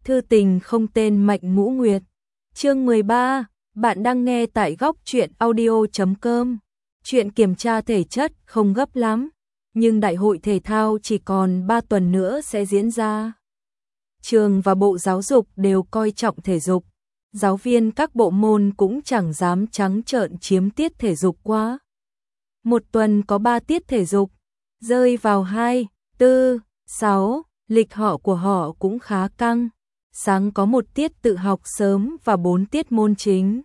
Thư tình không tên Mạnh Ngũ Nguyệt. Chương 13, bạn đang nghe tại góc truyện audio.com. Chuyện kiểm tra thể chất không gấp lắm, nhưng đại hội thể thao chỉ còn 3 tuần nữa sẽ diễn ra. Trường và Bộ Giáo dục đều coi trọng thể dục. Giáo viên các bộ môn cũng chẳng dám trắng trợn chiếm tiết thể dục quá. Một tuần có 3 tiết thể dục, rơi vào 2, 4, 6, lịch họ của họ cũng khá căng. Sáng có 1 tiết tự học sớm và 4 tiết môn chính.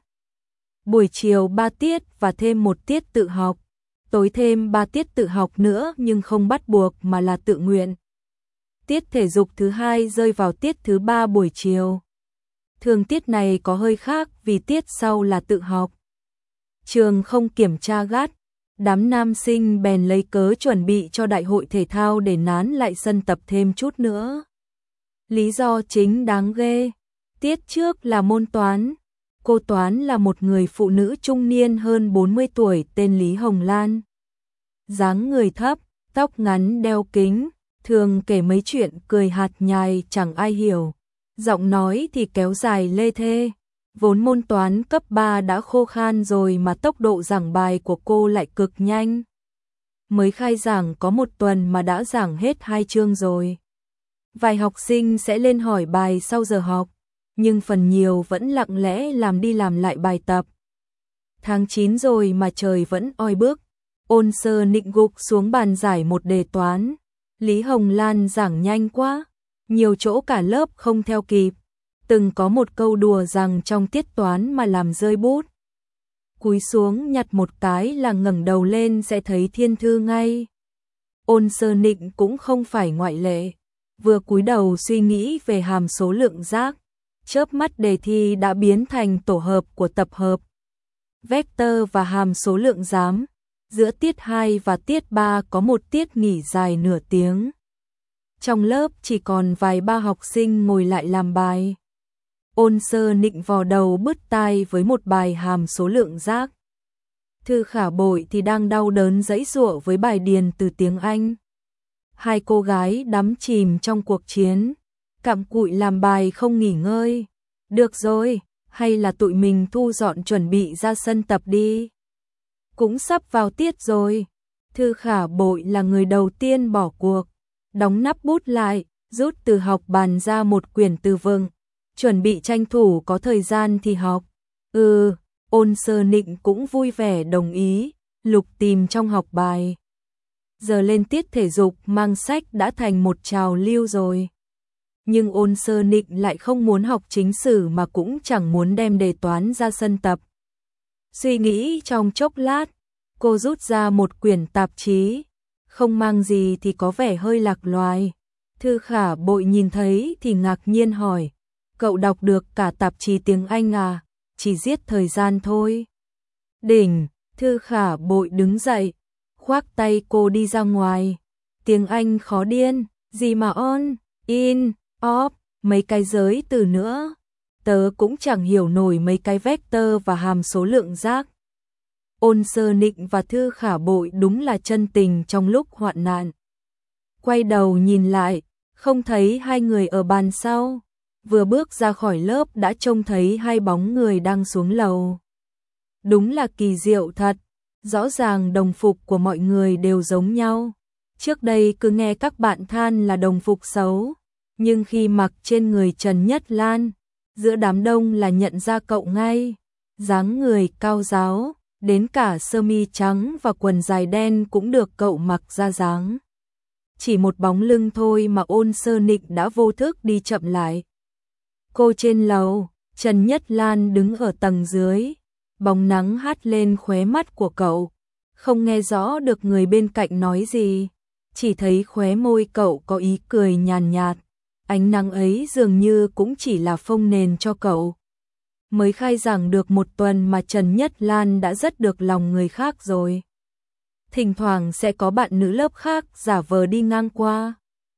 Buổi chiều 3 tiết và thêm 1 tiết tự học. Tối thêm 3 tiết tự học nữa nhưng không bắt buộc mà là tự nguyện. Tiết thể dục thứ 2 rơi vào tiết thứ 3 buổi chiều. Thường tiết này có hơi khác vì tiết sau là tự học. Trường không kiểm tra gắt, đám nam sinh bèn lấy cớ chuẩn bị cho đại hội thể thao để nán lại sân tập thêm chút nữa. Lý do chính đáng ghê. Tiết trước là môn toán. Cô toán là một người phụ nữ trung niên hơn 40 tuổi tên Lý Hồng Lan. Dáng người thấp, tóc ngắn đeo kính, thường kể mấy chuyện cười hạt nhài chẳng ai hiểu. Giọng nói thì kéo dài lê thê. Vốn môn toán cấp 3 đã khô khan rồi mà tốc độ giảng bài của cô lại cực nhanh. Mới khai giảng có 1 tuần mà đã giảng hết 2 chương rồi. Vài học sinh sẽ lên hỏi bài sau giờ học, nhưng phần nhiều vẫn lặng lẽ làm đi làm lại bài tập. Tháng 9 rồi mà trời vẫn oi bức. Ôn Sơ nịnh gục xuống bàn giải một đề toán. Lý Hồng Lan giảng nhanh quá, nhiều chỗ cả lớp không theo kịp. Từng có một câu đùa rằng trong tiết toán mà làm rơi bút, cúi xuống nhặt một cái là ngẩng đầu lên sẽ thấy thiên thư ngay. Ôn Sơ nịnh cũng không phải ngoại lệ. Vừa cúi đầu suy nghĩ về hàm số lượng giác, chớp mắt đề thi đã biến thành tổ hợp của tập hợp vector và hàm số lượng giám. Giữa tiết 2 và tiết 3 có một tiết nghỉ dài nửa tiếng. Trong lớp chỉ còn vài ba học sinh ngồi lại làm bài. Ôn Sơ nịnh vò đầu bứt tai với một bài hàm số lượng giác. Thư Khả Bội thì đang đau đớn giãy giụa với bài điền từ tiếng Anh. Hai cô gái đắm chìm trong cuộc chiến, cặm cụi làm bài không nghỉ ngơi. Được rồi, hay là tụi mình thu dọn chuẩn bị ra sân tập đi. Cũng sắp vào tiết rồi. Thư Khả Bội là người đầu tiên bỏ cuộc, đóng nắp bút lại, rút từ học bàn ra một quyển từ vựng, chuẩn bị tranh thủ có thời gian thì học. Ôn Sơ nịnh cũng vui vẻ đồng ý, lục tìm trong học bài. Giờ lên tiết thể dục mang sách đã thành một trào lưu rồi. Nhưng Ôn Sơ nịnh lại không muốn học chính sử mà cũng chẳng muốn đem đề toán ra sân tập. Suy nghĩ trong chốc lát, cô rút ra một quyển tạp chí, không mang gì thì có vẻ hơi lạc loài. Thư Khả Bội nhìn thấy thì ngạc nhiên hỏi, cậu đọc được cả tạp chí tiếng Anh à? Chỉ giết thời gian thôi. Đỉnh. Thư Khả Bội đứng dậy, khoác tay cô đi ra ngoài. Tiếng Anh khó điên, gì mà on, in, off, mấy cái giới từ nữa. Tớ cũng chẳng hiểu nổi mấy cái vector và hàm số lượng giác. Ôn Sơ nịnh và Thư Khả Bội đúng là chân tình trong lúc hoạn nạn. Quay đầu nhìn lại, không thấy hai người ở bàn sau. Vừa bước ra khỏi lớp đã trông thấy hai bóng người đang xuống lầu. Đúng là kỳ diệu thật. Rõ ràng đồng phục của mọi người đều giống nhau. Trước đây cứ nghe các bạn than là đồng phục xấu, nhưng khi mặc trên người Trần Nhất Lan, giữa đám đông là nhận ra cậu ngay. Dáng người cao ráo, đến cả sơ mi trắng và quần dài đen cũng được cậu mặc ra dáng. Chỉ một bóng lưng thôi mà Ôn Sơ nịnh đã vô thức đi chậm lại. Cô trên lầu, Trần Nhất Lan đứng ở tầng dưới. Bóng nắng hắt lên khóe mắt của cậu, không nghe rõ được người bên cạnh nói gì, chỉ thấy khóe môi cậu có ý cười nhàn nhạt. Ánh nắng ấy dường như cũng chỉ là phông nền cho cậu. Mới khai giảng được 1 tuần mà Trần Nhất Lan đã rất được lòng người khác rồi. Thỉnh thoảng sẽ có bạn nữ lớp khác giả vờ đi ngang qua,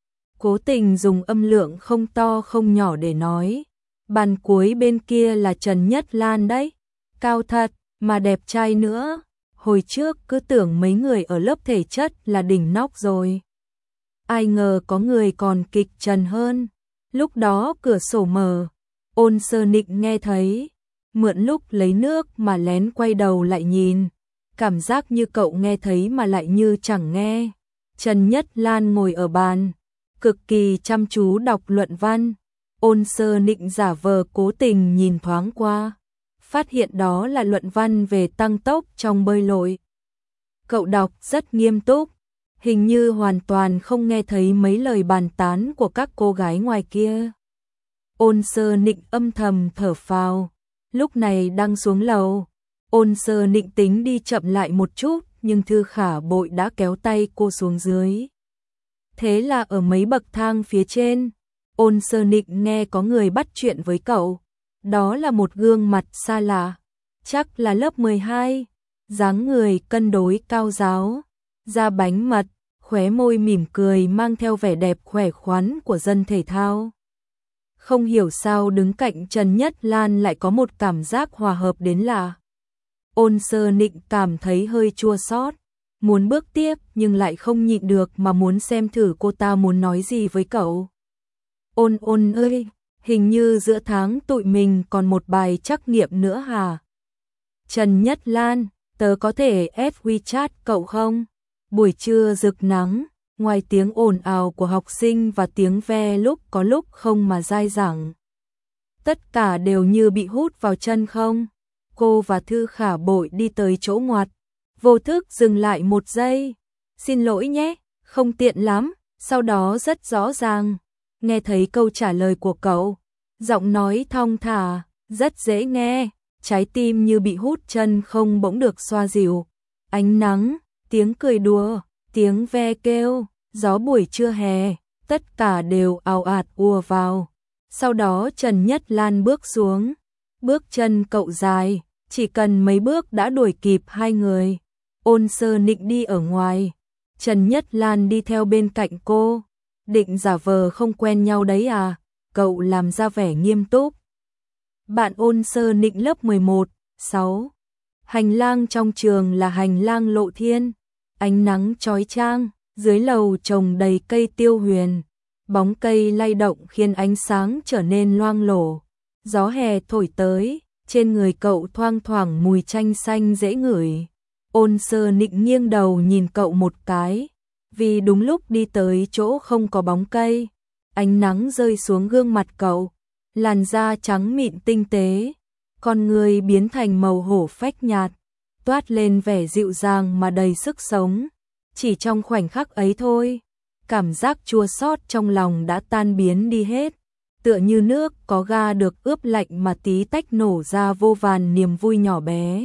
cố tình dùng âm lượng không to không nhỏ để nói, bàn cuối bên kia là Trần Nhất Lan đấy. Cao thật, mà đẹp trai nữa. Hồi trước cứ tưởng mấy người ở lớp thể chất là đỉnh nóc rồi. Ai ngờ có người còn kịch trần hơn. Lúc đó cửa sổ mở, Ôn Sơ Nịnh nghe thấy, mượn lúc lấy nước mà lén quay đầu lại nhìn, cảm giác như cậu nghe thấy mà lại như chẳng nghe. Trần Nhất Lan ngồi ở bàn, cực kỳ chăm chú đọc luận văn. Ôn Sơ Nịnh giả vờ cố tình nhìn thoáng qua, phát hiện đó là luận văn về tăng tốc trong bơi lội. Cậu đọc rất nghiêm túc, hình như hoàn toàn không nghe thấy mấy lời bàn tán của các cô gái ngoài kia. Ôn Sơ Nịnh âm thầm thở phào, lúc này đang xuống lầu. Ôn Sơ Nịnh tính đi chậm lại một chút, nhưng Thư Khả Bội đã kéo tay cô xuống dưới. Thế là ở mấy bậc thang phía trên, Ôn Sơ Nịnh nghe có người bắt chuyện với cậu. Đó là một gương mặt xa lạ, chắc là lớp 12, dáng người cân đối cao ráo, da bánh mật, khóe môi mỉm cười mang theo vẻ đẹp khỏe khoắn của dân thể thao. Không hiểu sao đứng cạnh Trần Nhất Lan lại có một cảm giác hòa hợp đến lạ. Ôn Sơ Nịnh cảm thấy hơi chua xót, muốn bước tiếp nhưng lại không nhịn được mà muốn xem thử cô ta muốn nói gì với cậu. Ôn Ôn ơi, hình như giữa tháng tụi mình còn một bài trắc nghiệm nữa hả? Trần Nhất Lan, tớ có thể add WeChat cậu không? Buổi trưa rực nắng, ngoài tiếng ồn ào của học sinh và tiếng ve lúc có lúc không mà dai dẳng. Tất cả đều như bị hút vào chân không? Cô và Thư Khả Bội đi tới chỗ ngoặt, vô thức dừng lại một giây. Xin lỗi nhé, không tiện lắm, sau đó rất rõ ràng. Nghe thấy câu trả lời của cậu, giọng nói thong thả, rất dễ nghe, trái tim như bị hút chân không bỗng được xoa dịu. Ánh nắng, tiếng cười đùa, tiếng ve kêu, gió buổi trưa hè, tất cả đều ào ạt ùa vào. Sau đó Trần Nhất Lan bước xuống, bước chân cậu dài, chỉ cần mấy bước đã đuổi kịp hai người. Ôn Sơ Nịnh đi ở ngoài, Trần Nhất Lan đi theo bên cạnh cô. Định giả vờ không quen nhau đấy à? Cậu làm ra vẻ nghiêm túc. Bạn Ôn Sơ Nịnh lớp 11, 6. Hành lang trong trường là hành lang lộ thiên, ánh nắng chói chang, dưới lầu trồng đầy cây tiêu huyền, bóng cây lay động khiến ánh sáng trở nên loang lổ. Gió hè thổi tới, trên người cậu thoang thoảng mùi chanh xanh dễ ngửi. Ôn Sơ Nịnh nghiêng đầu nhìn cậu một cái, vì đúng lúc đi tới chỗ không có bóng cây, ánh nắng rơi xuống gương mặt cậu, làn da trắng mịn tinh tế, con người biến thành màu hổ phách nhạt, toát lên vẻ dịu dàng mà đầy sức sống. Chỉ trong khoảnh khắc ấy thôi, cảm giác chua xót trong lòng đã tan biến đi hết, tựa như nước có ga được ướp lạnh mà tí tách nổ ra vô vàn niềm vui nhỏ bé.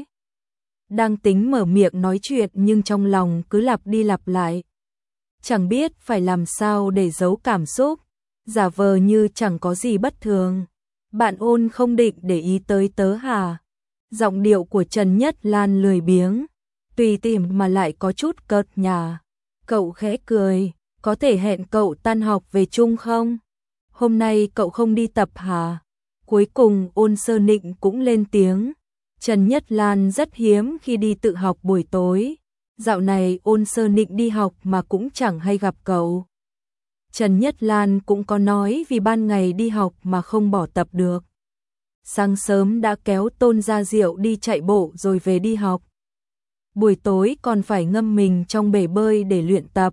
Đang tính mở miệng nói chuyện nhưng trong lòng cứ lặp đi lặp lại. Chẳng biết phải làm sao để giấu cảm xúc, giả vờ như chẳng có gì bất thường. Bạn Ôn không định để ý tới tớ hả? Giọng điệu của Trần Nhất Lan lười biếng, tùy tiện mà lại có chút cợt nhả. Cậu khẽ cười, có thể hẹn cậu tan học về chung không? Hôm nay cậu không đi tập hả? Cuối cùng Ôn Sơ Nịnh cũng lên tiếng. Trần Nhất Lan rất hiếm khi đi tự học buổi tối. Dạo này Ôn Sơ Nịnh đi học mà cũng chẳng hay gặp cậu. Trần Nhất Lan cũng có nói vì ban ngày đi học mà không bỏ tập được. Sáng sớm đã kéo Tôn Gia Diệu đi chạy bộ rồi về đi học. Buổi tối còn phải ngâm mình trong bể bơi để luyện tập.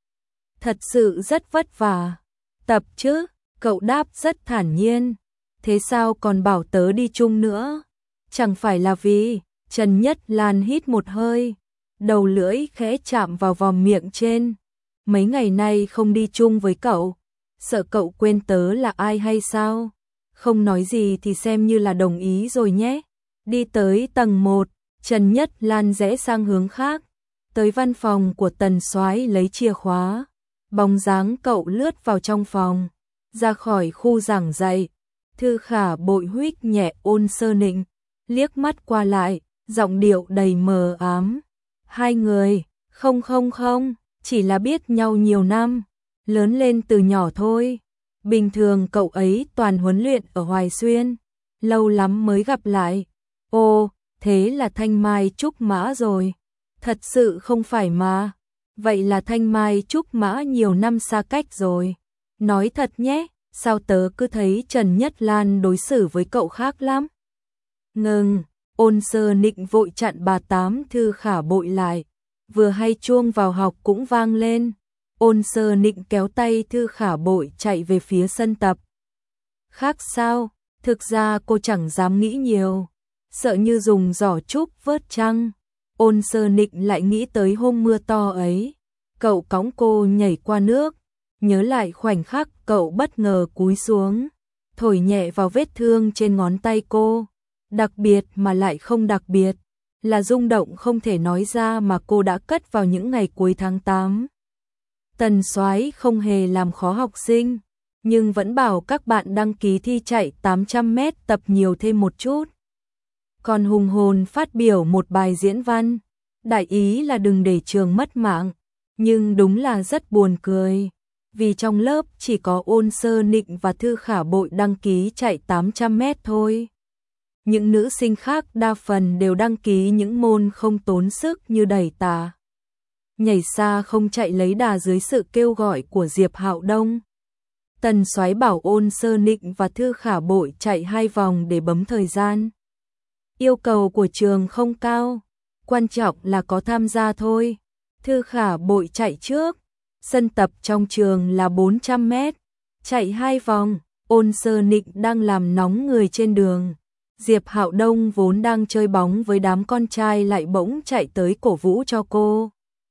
Thật sự rất vất vả. Tập chứ, cậu đáp rất thản nhiên. Thế sao còn bảo tớ đi chung nữa? Chẳng phải là vì... Trần Nhất Lan hít một hơi, đầu lưỡi khẽ chạm vào vòm miệng trên. Mấy ngày nay không đi chung với cậu, sợ cậu quên tớ là ai hay sao? Không nói gì thì xem như là đồng ý rồi nhé. Đi tới tầng 1, Trần Nhất Lan rẽ sang hướng khác, tới văn phòng của Tần Soái lấy chìa khóa. Bóng dáng cậu lướt vào trong phòng, ra khỏi khu giảng dạy. Thư Khả Bội huých nhẹ Ôn Sơ Nịnh, liếc mắt qua lại, giọng điệu đầy mờ ám. Hai người, không, chỉ là biết nhau nhiều năm, lớn lên từ nhỏ thôi. Bình thường cậu ấy toàn huấn luyện ở Hoài Xuyên, lâu lắm mới gặp lại. Ồ, thế là Thanh Mai Trúc Mã rồi. Thật sự không phải mà. Vậy là Thanh Mai Trúc Mã nhiều năm xa cách rồi. Nói thật nhé, sao tớ cứ thấy Trần Nhất Lan đối xử với cậu khác lắm. Ngừng, Ôn Sơ Nịnh vội chặn bà Tám Thư Khả Bội lại, vừa hay chuông vào học cũng vang lên. Ôn Sơ Nịnh kéo tay Thư Khả Bội chạy về phía sân tập. Khác sao, thực ra cô chẳng dám nghĩ nhiều, sợ như dùng giỏ trúc vớt trăng. Ôn Sơ Nịnh lại nghĩ tới hôm mưa to ấy, cậu cõng cô nhảy qua nước, nhớ lại khoảnh khắc cậu bất ngờ cúi xuống, thổi nhẹ vào vết thương trên ngón tay cô, đặc biệt mà lại không đặc biệt, là rung động không thể nói ra mà cô đã cất vào những ngày cuối tháng 8. Tần Soái không hề làm khó học sinh, nhưng vẫn bảo các bạn đăng ký thi chạy 800m tập nhiều thêm một chút. Còn hùng hồn phát biểu một bài diễn văn, đại ý là đừng để trường mất mạng, nhưng đúng là rất buồn cười, vì trong lớp chỉ có Ôn Sơ Nịnh và Thư Khả Bội đăng ký chạy 800m thôi. Những nữ sinh khác đa phần đều đăng ký những môn không tốn sức như đẩy tạ, nhảy xa không chạy lấy đà dưới sự kêu gọi của Diệp Hạo Đông. Tần Soái bảo Ôn Sơ Nịnh và Thư Khả Bội chạy 2 vòng để bấm thời gian. Yêu cầu của trường không cao, quan trọng là có tham gia thôi. Thư Khả Bội chạy trước, sân tập trong trường là 400m, chạy 2 vòng. Ôn Sơ Nịnh đang làm nóng người trên đường. Diệp Hạo Đông vốn đang chơi bóng với đám con trai lại bỗng chạy tới cổ vũ cho cô.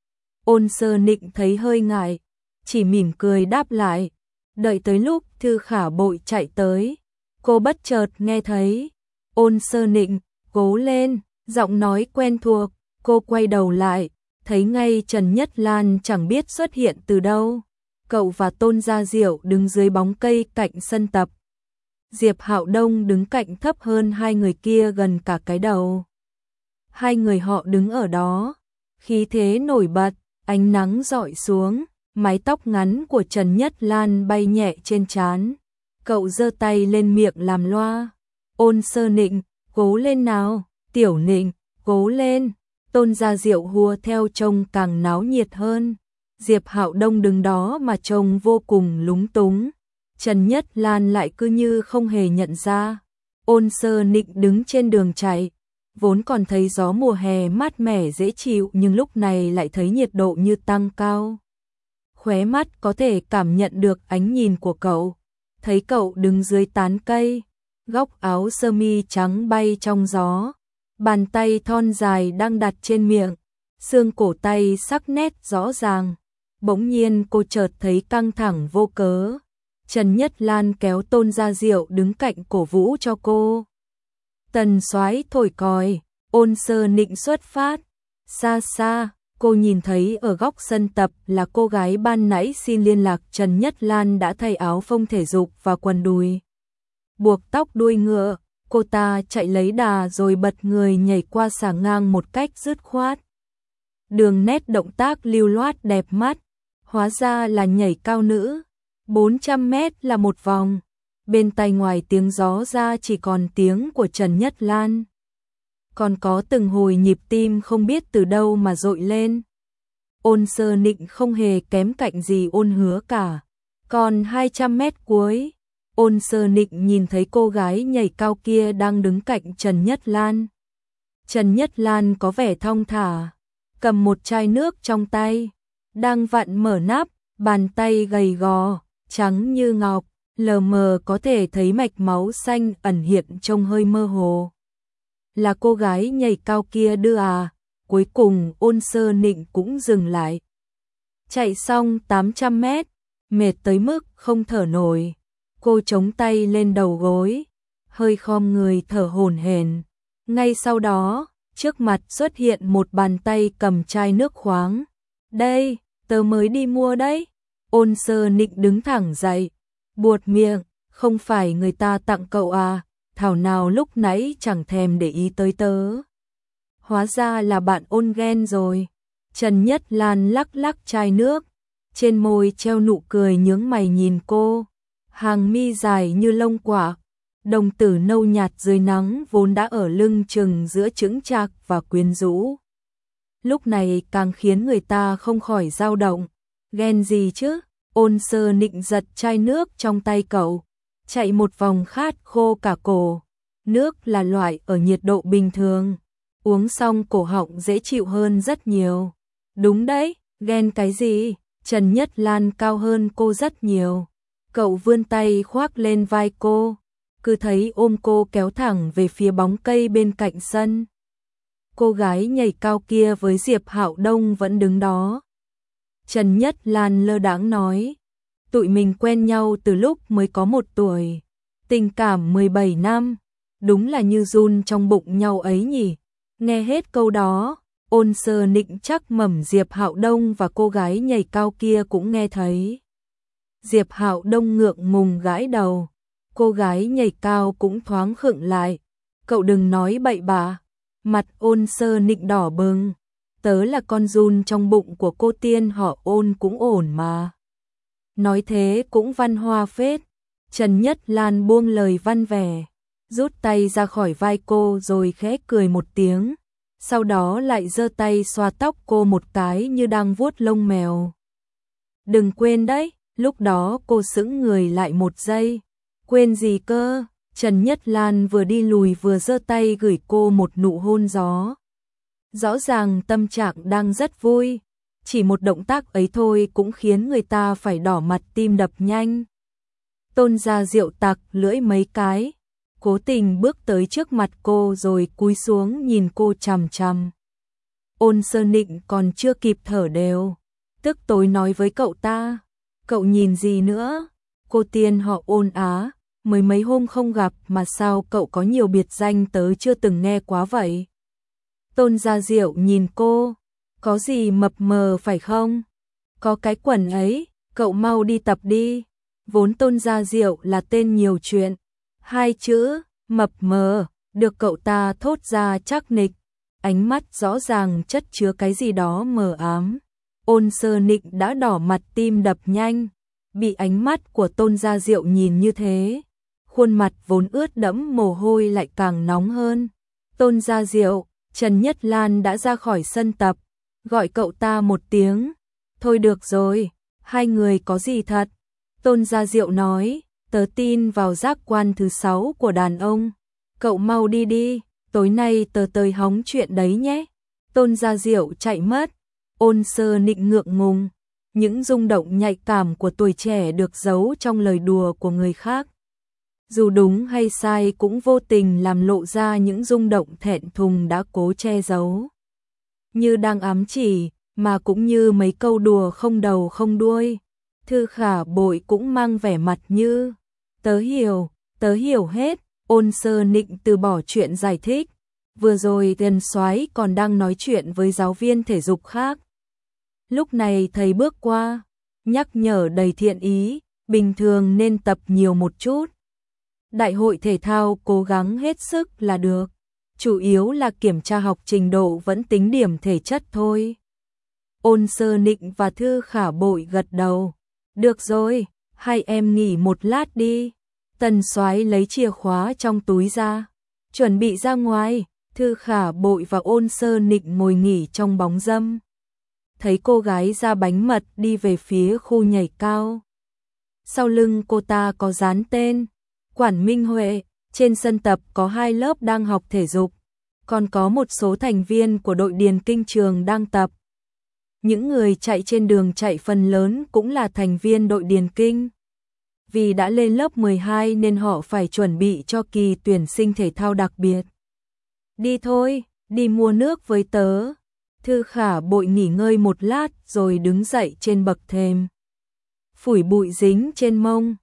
Ôn Sơ Nịnh thấy hơi ngại, chỉ mỉm cười đáp lại. Đợi tới lúc Thư Khả Bội chạy tới, cô bất chợt nghe thấy Ôn Sơ Nịnh, cố lên, giọng nói quen thuộc. Cô quay đầu lại, thấy ngay Trần Nhất Lan chẳng biết xuất hiện từ đâu. Cậu và Tôn Gia Diệu đứng dưới bóng cây cạnh sân tập. Diệp Hạo Đông đứng cạnh thấp hơn hai người kia gần cả cái đầu. Hai người họ đứng ở đó, khí thế nổi bật, ánh nắng rọi xuống, mái tóc ngắn của Trần Nhất Lan bay nhẹ trên trán. Cậu giơ tay lên miệng làm loa. Ôn Sơ Nịnh, cố lên nào, Tiểu Nịnh, cố lên. Tôn Gia Diệu hùa theo trông càng náo nhiệt hơn. Diệp Hạo Đông đứng đó mà trông vô cùng lúng túng. Trần Nhất Lan lại cứ như không hề nhận ra. Ôn Sơ Nịnh đứng trên đường chạy, vốn còn thấy gió mùa hè mát mẻ dễ chịu nhưng lúc này lại thấy nhiệt độ như tăng cao. Khóe mắt có thể cảm nhận được ánh nhìn của cậu. Thấy cậu đứng dưới tán cây, góc áo sơ mi trắng bay trong gió, bàn tay thon dài đang đặt trên miệng, xương cổ tay sắc nét rõ ràng. Bỗng nhiên cô chợt thấy căng thẳng vô cớ. Trần Nhất Lan kéo Tôn Gia Diệu đứng cạnh cổ vũ cho cô. Tần Soái thổi còi, Ôn Sơ Nịnh xuất phát. Xa xa, cô nhìn thấy ở góc sân tập là cô gái ban nãy xin liên lạc Trần Nhất Lan đã thay áo phông thể dục và quần đùi. Buộc tóc đuôi ngựa, cô ta chạy lấy đà rồi bật người nhảy qua xà ngang một cách dứt khoát. Đường nét động tác lưu loát đẹp mắt, hóa ra là nhảy cao nữ. 400m là một vòng, bên tai ngoài tiếng gió ra chỉ còn tiếng của Trần Nhất Lan. Còn có từng hồi nhịp tim không biết từ đâu mà dội lên. Ôn Sơ Nịnh không hề kém cạnh gì Ôn Hứa cả. Còn 200m cuối, Ôn Sơ Nịnh nhìn thấy cô gái nhảy cao kia đang đứng cạnh Trần Nhất Lan. Trần Nhất Lan có vẻ thong thả, cầm một chai nước trong tay, đang vặn mở nắp, bàn tay gầy gò, trắng như ngọc, lờ mờ có thể thấy mạch máu xanh ẩn hiện trông hơi mơ hồ. Là cô gái nhảy cao kia đưa à? Cuối cùng Ôn Sơ Nịnh cũng dừng lại. Chạy xong 800m, mệt tới mức không thở nổi. Cô chống tay lên đầu gối, hơi khom người thở hổn hển. Ngay sau đó, trước mặt xuất hiện một bàn tay cầm chai nước khoáng. Đây, tớ mới đi mua đấy. Ôn Sơ Nịnh đứng thẳng dậy, buột miệng, không phải người ta tặng cậu à, thảo nào lúc nãy chẳng thèm để ý tới tớ. Hóa ra là bạn Ôn ghen rồi. Trần Nhất Lan lắc lắc chai nước, trên môi treo nụ cười nhướng mày nhìn cô. Hàng mi dài như lông quả, đồng tử nâu nhạt dưới nắng vốn đã ở lưng chừng giữa chững chạc và quyến rũ. Lúc này càng khiến người ta không khỏi dao động. Ghen gì chứ, Ôn Sơ Nịnh giật chai nước trong tay cậu, chạy một vòng khát khô cả cổ. Nước là loại ở nhiệt độ bình thường, uống xong cổ họng dễ chịu hơn rất nhiều. Đúng đấy, ghen cái gì, Trần Nhất Lan cao hơn cô rất nhiều. Cậu vươn tay khoác lên vai cô, cứ thấy ôm cô kéo thẳng về phía bóng cây bên cạnh sân. Cô gái nhảy cao kia với Diệp Hạo Đông vẫn đứng đó. Trần Nhất Lan lơ đãng nói, tụi mình quen nhau từ lúc mới có 1 tuổi, tình cảm 17 năm, đúng là như giun trong bụng nhau ấy nhỉ. Nghe hết câu đó, Ôn Sơ Nịnh chắc mẩm Diệp Hạo Đông và cô gái nhảy cao kia cũng nghe thấy. Diệp Hạo Đông ngượng ngùng gãi đầu, cô gái nhảy cao cũng thoáng khựng lại. Cậu đừng nói bậy bạ. Mặt Ôn Sơ Nịnh đỏ bừng, tớ là con giun trong bụng của cô tiên họ Ôn cũng ổn mà. Nói thế cũng văn hoa phết. Trần Nhất Lan buông lời văn vẻ, rút tay ra khỏi vai cô rồi khẽ cười một tiếng, sau đó lại giơ tay xoa tóc cô một cái như đang vuốt lông mèo. Đừng quên đấy, lúc đó cô sững người lại 1 giây. Quên gì cơ? Trần Nhất Lan vừa đi lùi vừa giơ tay gửi cô một nụ hôn gió. Rõ ràng tâm trạng đang rất vui, chỉ một động tác ấy thôi cũng khiến người ta phải đỏ mặt tim đập nhanh. Tôn Gia Diệu tặc lưỡi mấy cái, cố tình bước tới trước mặt cô rồi cúi xuống nhìn cô chằm chằm. Ôn Sơ Nịnh còn chưa kịp thở đều, tức tối nói với cậu ta, cậu nhìn gì nữa? Cô tiên họ Ôn á, mới mấy hôm không gặp mà sao cậu có nhiều biệt danh tớ chưa từng nghe quá vậy? Tôn Gia Diệu nhìn cô, có gì mập mờ phải không? Có cái quần ấy, cậu mau đi tập đi. Vốn Tôn Gia Diệu là tên nhiều chuyện, 2 chữ, mập mờ, được cậu ta thốt ra chắc nịch, ánh mắt rõ ràng chất chứa cái gì đó mờ ám. Ôn Sơ Nịnh đã đỏ mặt tim đập nhanh, bị ánh mắt của Tôn Gia Diệu nhìn như thế, khuôn mặt vốn ướt đẫm mồ hôi lại càng nóng hơn. Tôn Gia Diệu, Trần Nhất Lan đã ra khỏi sân tập, gọi cậu ta một tiếng. Thôi được rồi, hai người có gì thật? Tôn Gia Diệu nói, tớ tin vào giác quan thứ 6 của đàn ông. Cậu mau đi đi, tối nay tớ tới hóng chuyện đấy nhé. Tôn Gia Diệu chạy mất. Ôn Sơ Nịnh ngượng ngùng, những rung động nhạy cảm của tuổi trẻ được giấu trong lời đùa của người khác. Dù đúng hay sai cũng vô tình làm lộ ra những rung động thẹn thùng đã cố che giấu. Như đang ám chỉ, mà cũng như mấy câu đùa không đầu không đuôi. Thư Khả Bội cũng mang vẻ mặt như, tớ hiểu hết. Ôn Sơ Nịnh từ bỏ chuyện giải thích. Vừa rồi Tần Soái còn đang nói chuyện với giáo viên thể dục khác. Lúc này thầy bước qua, nhắc nhở đầy thiện ý, bình thường nên tập nhiều một chút. Đại hội thể thao cố gắng hết sức là được, chủ yếu là kiểm tra học trình độ vẫn tính điểm thể chất thôi. Ôn Sơ Nịnh và Thư Khả Bội gật đầu. Được rồi, hai em nghỉ một lát đi. Tần Soái lấy chìa khóa trong túi ra, chuẩn bị ra ngoài. Thư Khả Bội và Ôn Sơ Nịnh ngồi nghỉ trong bóng râm. Thấy cô gái ra bánh mật đi về phía khu nhảy cao. Sau lưng cô ta có dán tên Quản Minh Huệ. Trên sân tập có 2 lớp đang học thể dục, còn có một số thành viên của đội điền kinh trường đang tập. Những người chạy trên đường chạy phần lớn cũng là thành viên đội điền kinh. Vì đã lên lớp 12 nên họ phải chuẩn bị cho kỳ tuyển sinh thể thao đặc biệt. Đi thôi, đi mua nước với tớ. Thư Khả Bội nghỉ ngơi một lát rồi đứng dậy trên bậc thềm. Phủi bụi dính trên mông.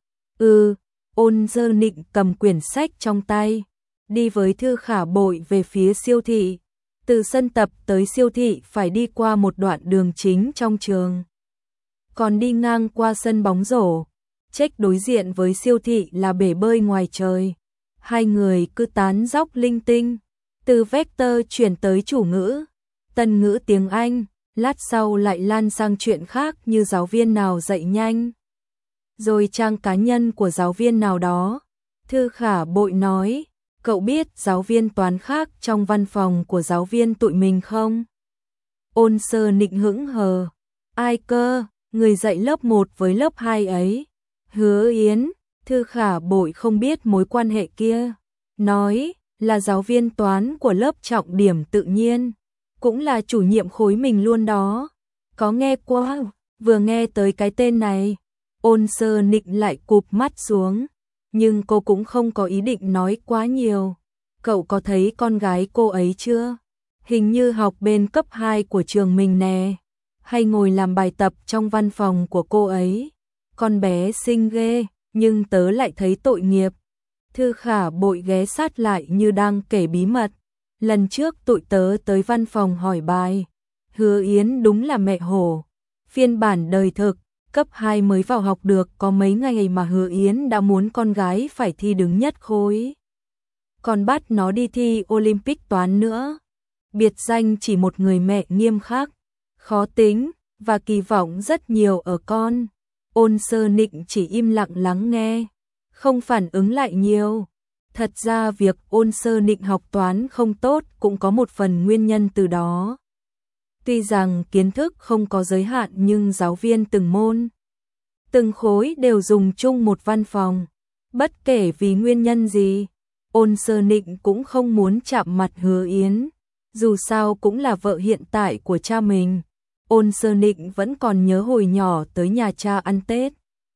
Ôn Sơ Nịnh cầm quyển sách trong tay, đi với Thư Khả Bội về phía siêu thị. Từ sân tập tới siêu thị phải đi qua một đoạn đường chính trong trường. Còn đi ngang qua sân bóng rổ, check đối diện với siêu thị là bể bơi ngoài trời. Hai người cứ tán dóc linh tinh, từ vector chuyển tới chủ ngữ, tân ngữ tiếng Anh, lát sau lại lan sang chuyện khác như giáo viên nào dạy nhanh. Rồi trang cá nhân của giáo viên nào đó. Thư Khả Bội nói, cậu biết giáo viên toán khác trong văn phòng của giáo viên tụi mình không? Ôn Sơ Nịnh hững hờ, ai cơ? người dạy lớp 1 với lớp 2 ấy. Hứa Yến, Thư Khả Bội không biết mối quan hệ kia. Nói là giáo viên toán của lớp trọng điểm tự nhiên, cũng là chủ nhiệm khối mình luôn đó. Có nghe qua, vừa nghe tới cái tên này, Ôn Sơ Nịnh lại cụp mắt xuống, nhưng cô cũng không có ý định nói quá nhiều. Cậu có thấy con gái cô ấy chưa? Hình như học bên cấp 2 của trường mình nè, hay ngồi làm bài tập trong văn phòng của cô ấy. Con bé xinh ghê, nhưng tớ lại thấy tội nghiệp. Thư Khả Bội ghé sát lại như đang kể bí mật. Lần trước tụi tớ tới văn phòng hỏi bài, Hứa Yến đúng là mẹ hổ. Phiên bản đời thực, cấp 2 mới vào học được có mấy ngày mà Hứa Yến đã muốn con gái phải thi đứng nhất khối. Còn bắt nó đi thi Olympic toán nữa. Biệt danh chỉ một người mẹ nghiêm khắc, khó tính và kỳ vọng rất nhiều ở con. Ôn Sơ Nịnh chỉ im lặng lắng nghe, không phản ứng lại nhiều. Thật ra việc Ôn Sơ Nịnh học toán không tốt cũng có một phần nguyên nhân từ đó. Tuy rằng kiến thức không có giới hạn nhưng giáo viên từng môn, từng khối đều dùng chung một văn phòng. Bất kể vì nguyên nhân gì, Ôn Sơ Nịnh cũng không muốn chạm mặt Hứa Yến. Dù sao cũng là vợ hiện tại của cha mình. Ôn Sơ Nịnh vẫn còn nhớ hồi nhỏ tới nhà cha ăn Tết.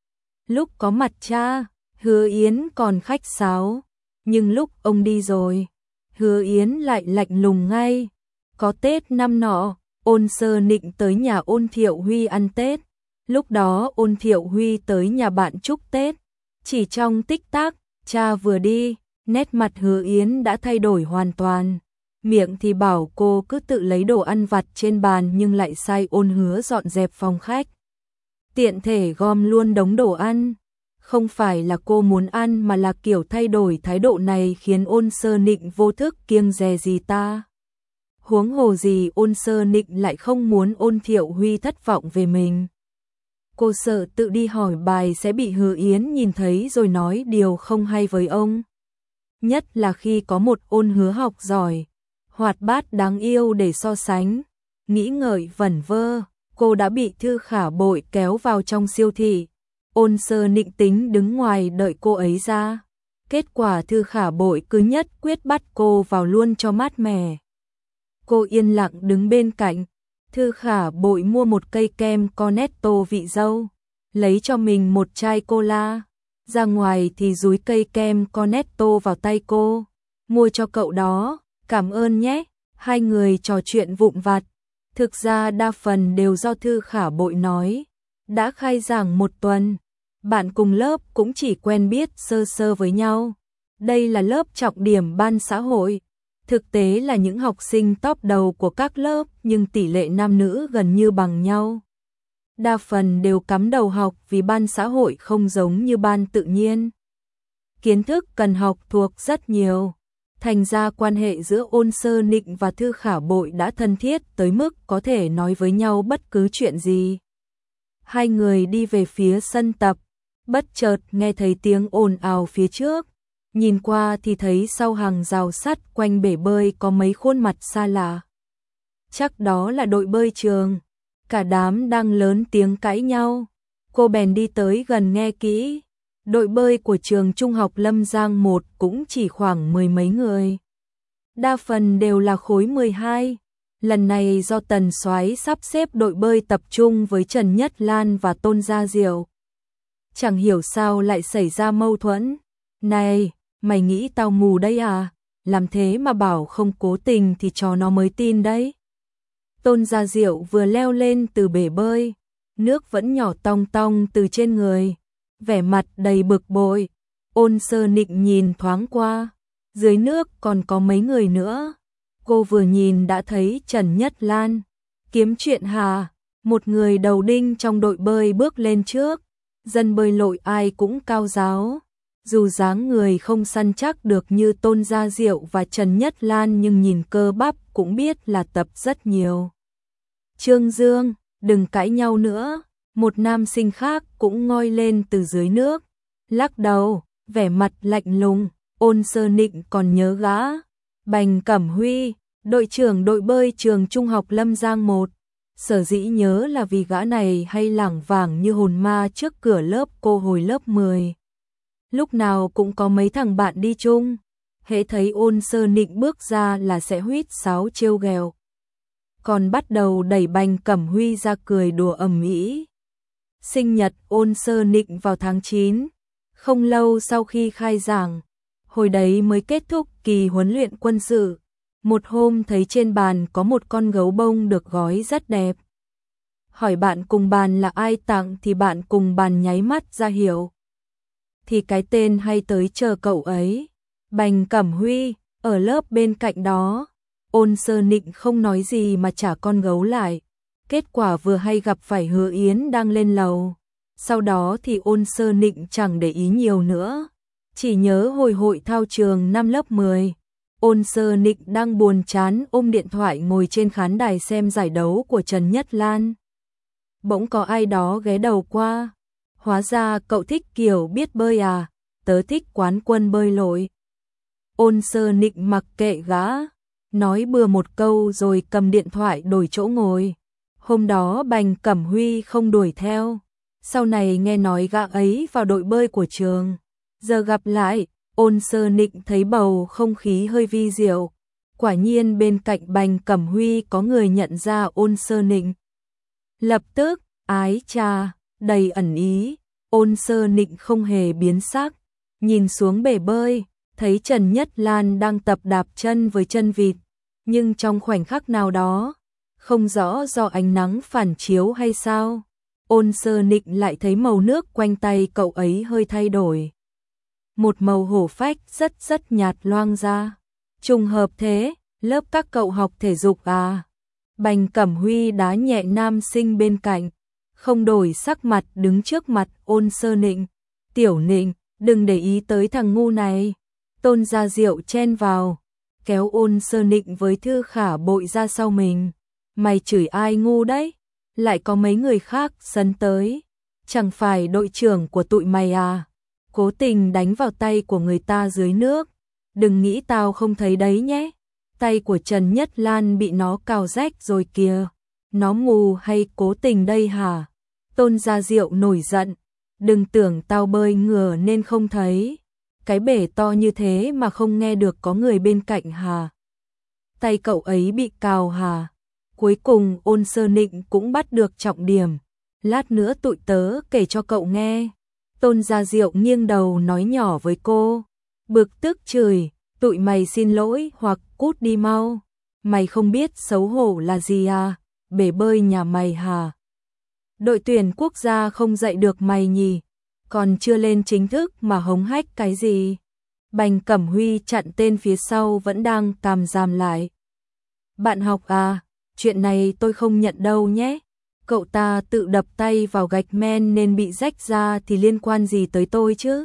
Lúc có mặt cha, Hứa Yến còn khách sáo. Nhưng lúc ông đi rồi, Hứa Yến lại lạnh lùng ngay. Có Tết năm nọ, Ôn Sơ Nịnh tới nhà Ôn Thiệu Huy ăn Tết. Lúc đó Ôn Thiệu Huy tới nhà bạn chúc Tết. Chỉ trong tích tắc, cha vừa đi, nét mặt Hứa Yến đã thay đổi hoàn toàn. Miệng thì bảo cô cứ tự lấy đồ ăn vặt trên bàn nhưng lại sai Ôn Hứa dọn dẹp phòng khách. Tiện thể gom luôn đống đồ ăn. Không phải là cô muốn ăn mà là kiểu thay đổi thái độ này khiến Ôn Sơ Nịnh vô thức kiêng dè gì ta. Huống hồ gì Ôn Sơ Nịnh lại không muốn Ôn Thiệu Huy thất vọng về mình. Cô sợ tự đi hỏi bài sẽ bị Hứa Yến nhìn thấy rồi nói điều không hay với ông. Nhất là khi có một Ôn Hứa học giỏi, hoạt bát đáng yêu để so sánh. Nghĩ ngợi vẩn vơ, cô đã bị Thư Khả Bội kéo vào trong siêu thị. Ôn Sơ Nịnh tính đứng ngoài đợi cô ấy ra. Kết quả Thư Khả Bội cứ nhất quyết bắt cô vào luôn cho mát mẻ. Cô yên lặng đứng bên cạnh. Thư Khả Bội mua một cây kem Cornetto vị dâu, lấy cho mình một chai cola. Ra ngoài thì dúi cây kem Cornetto vào tay cô. Mua cho cậu đó, cảm ơn nhé. Hai người trò chuyện vụn vặt. Thực ra đa phần đều do Thư Khả Bội nói. Đã khai giảng một tuần, bạn cùng lớp cũng chỉ quen biết sơ sơ với nhau. Đây là lớp trọng điểm ban xã hội. Thực tế là những học sinh top đầu của các lớp nhưng tỷ lệ nam nữ gần như bằng nhau. Đa phần đều cắm đầu học vì ban xã hội không giống như ban tự nhiên. Kiến thức cần học thuộc rất nhiều. Thành ra quan hệ giữa Ôn Sơ Nịnh và Thư Khả Bội đã thân thiết tới mức có thể nói với nhau bất cứ chuyện gì. Hai người đi về phía sân tập, bất chợt nghe thấy tiếng ồn ào phía trước. Nhìn qua thì thấy sau hàng rào sắt quanh bể bơi có mấy khuôn mặt xa lạ. Chắc đó là đội bơi trường. Cả đám đang lớn tiếng cãi nhau. Cô bèn đi tới gần nghe kỹ. Đội bơi của trường Trung học Lâm Giang 1 cũng chỉ khoảng 10 mấy người. Đa phần đều là khối 12. Lần này do Tần Soái sắp xếp đội bơi tập trung với Trần Nhất Lan và Tôn Gia Diệu. Chẳng hiểu sao lại xảy ra mâu thuẫn. Này, mày nghĩ tao mù đấy à? Làm thế mà bảo không cố tình thì cho nó mới tin đấy. Tôn Gia Diệu vừa leo lên từ bể bơi, nước vẫn nhỏ tong tong từ trên người, vẻ mặt đầy bực bội. Ôn Sơ Nịnh nhìn thoáng qua, dưới nước còn có mấy người nữa. Cô vừa nhìn đã thấy Trần Nhất Lan, Kiếm Chuyện Hà, một người đầu đinh trong đội bơi bước lên trước. Dân bơi lội ai cũng cao ráo. Dù dáng người không săn chắc được như Tôn Gia Diệu và Trần Nhất Lan nhưng nhìn cơ bắp cũng biết là tập rất nhiều. Trương Dương, đừng cãi nhau nữa. Một nam sinh khác cũng ngoi lên từ dưới nước, lắc đầu, vẻ mặt lạnh lùng. Ôn Sơ Nịnh còn nhớ gã Bành Cẩm Huy, đội trưởng đội bơi trường Trung học Lâm Giang 1. Sở dĩ nhớ là vì gã này hay lảng vảng như hồn ma trước cửa lớp cô hồi lớp 10. Lúc nào cũng có mấy thằng bạn đi chung, hễ thấy Ôn Sơ Nịnh bước ra là sẽ huýt sáo trêu ghẹo. Còn bắt đầu đẩy Bành Cẩm Huy ra cười đùa ầm ĩ. Sinh nhật Ôn Sơ Nịnh vào tháng 9, không lâu sau khi khai giảng, hồi đấy mới kết thúc kỳ huấn luyện quân sự. Một hôm thấy trên bàn có một con gấu bông được gói rất đẹp. Hỏi bạn cùng bàn là ai tặng thì bạn cùng bàn nháy mắt ra hiểu. Thì cái tên hay tới chờ cậu ấy. Bành Cẩm Huy, ở lớp bên cạnh đó. Ôn Sơ Nịnh không nói gì mà trả con gấu lại. Kết quả vừa hay gặp phải Hứa Yến đang lên lầu. Sau đó thì Ôn Sơ Nịnh chẳng để ý nhiều nữa. Chỉ nhớ hồi hội thao trường năm lớp 10. Ôn Sơ Nịnh đang buồn chán ôm điện thoại ngồi trên khán đài xem giải đấu của Trần Nhất Lan. Bỗng có ai đó ghé đầu qua. Hóa ra cậu thích kiểu biết bơi à, tớ thích quán quân bơi lội. Ôn Sơ Nịnh mặc kệ gã, nói bừa một câu rồi cầm điện thoại đổi chỗ ngồi. Hôm đó Bành Cẩm Huy không đuổi theo. Sau này nghe nói gã ấy vào đội bơi của trường. Giờ gặp lại, Ôn Sơ Nịnh thấy bầu không khí hơi vi diệu. Quả nhiên bên cạnh Bành Cẩm Huy có người nhận ra Ôn Sơ Nịnh. Lập tức, ái chà, đầy ẩn ý, Ôn Sơ Nịnh không hề biến sắc. Nhìn xuống bể bơi, thấy Trần Nhất Lan đang tập đạp chân với chân vịt. Nhưng trong khoảnh khắc nào đó, không rõ do ánh nắng phản chiếu hay sao, Ôn Sơ Nịnh lại thấy màu nước quanh tay cậu ấy hơi thay đổi. Một màu hổ phách rất nhạt loang ra. Trùng hợp thế, lớp các cậu học thể dục à? Bành Cẩm Huy đá nhẹ nam sinh bên cạnh, không đổi sắc mặt đứng trước mặt Ôn Sơ Nịnh. Tiểu Nịnh, đừng để ý tới thằng ngu này. Tôn Gia Diệu chen vào, kéo Ôn Sơ Nịnh với Thư Khả Bội ra sau mình. Mày chửi ai ngu đấy? Lại có mấy người khác sấn tới. Chẳng phải đội trưởng của tụi mày à? Cố tình đánh vào tay của người ta dưới nước. Đừng nghĩ tao không thấy đấy nhé. Tay của Trần Nhất Lan bị nó cào rách rồi kìa. Nó mù hay cố tình đây hả? Tôn Gia Diệu nổi giận. Đừng tưởng tao bơi ngửa nên không thấy. Cái bể to như thế mà không nghe được có người bên cạnh hả? Tay cậu ấy bị cào hả? Cuối cùng Ôn Sơ Nịnh cũng bắt được trọng điểm. Lát nữa tụi tớ kể cho cậu nghe. Tôn Gia Diệu nghiêng đầu nói nhỏ với cô. Bực tức chửi, tụi mày xin lỗi hoặc cút đi mau. Mày không biết xấu hổ là gì à? Bể bơi nhà mày hả? Đội tuyển quốc gia không dạy được mày nhỉ? Còn chưa lên chính thức mà hống hách cái gì? Bành Cẩm Huy chặn tên phía sau vẫn đang càm ràm lại. Bạn học à? Chuyện này tôi không nhận đâu nhé. Cậu ta tự đập tay vào gạch men nên bị rách ra thì liên quan gì tới tôi chứ?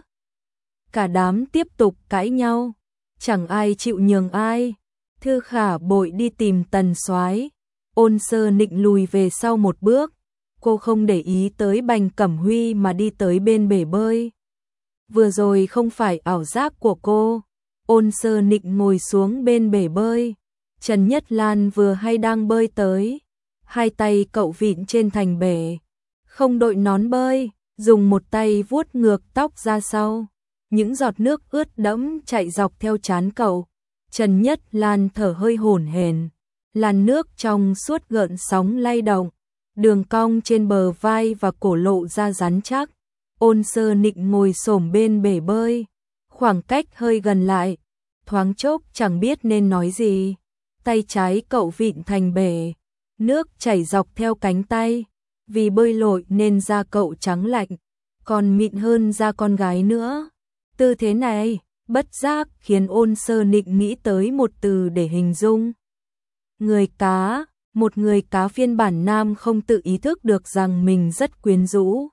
Cả đám tiếp tục cãi nhau. Chẳng ai chịu nhường ai. Thư Khả Bội đi tìm Tần Soái. Ôn Sơ Nịnh lùi về sau một bước. Cô không để ý tới Bành Cẩm Huy mà đi tới bên bể bơi. Vừa rồi không phải ảo giác của cô. Ôn Sơ Nịnh ngồi xuống bên bể bơi. Trần Nhất Lan vừa hay đang bơi tới. Hai tay cậu vịn trên thành bể. Không đội nón bơi, dùng một tay vuốt ngược tóc ra sau. Những giọt nước ướt đẫm chạy dọc theo trán cậu. Trần Nhất Lan thở hơi hổn hển. Làn nước trong suốt gợn sóng lay động. Đường cong trên bờ vai và cổ lộ ra rắn chắc. Ôn Sơ Nịnh ngồi xổm bên bể bơi. Khoảng cách hơi gần lại. Thoáng chốc chẳng biết nên nói gì. Tay trái cậu vịn thành bể. Nước chảy dọc theo cánh tay. Vì bơi lội nên da cậu trắng lạnh. Còn mịn hơn da con gái nữa. Tư thế này, bất giác khiến Ôn Sơ Nịnh nghĩ tới một từ để hình dung. Người cá. Một người cá phiên bản nam không tự ý thức được rằng mình rất quyến rũ.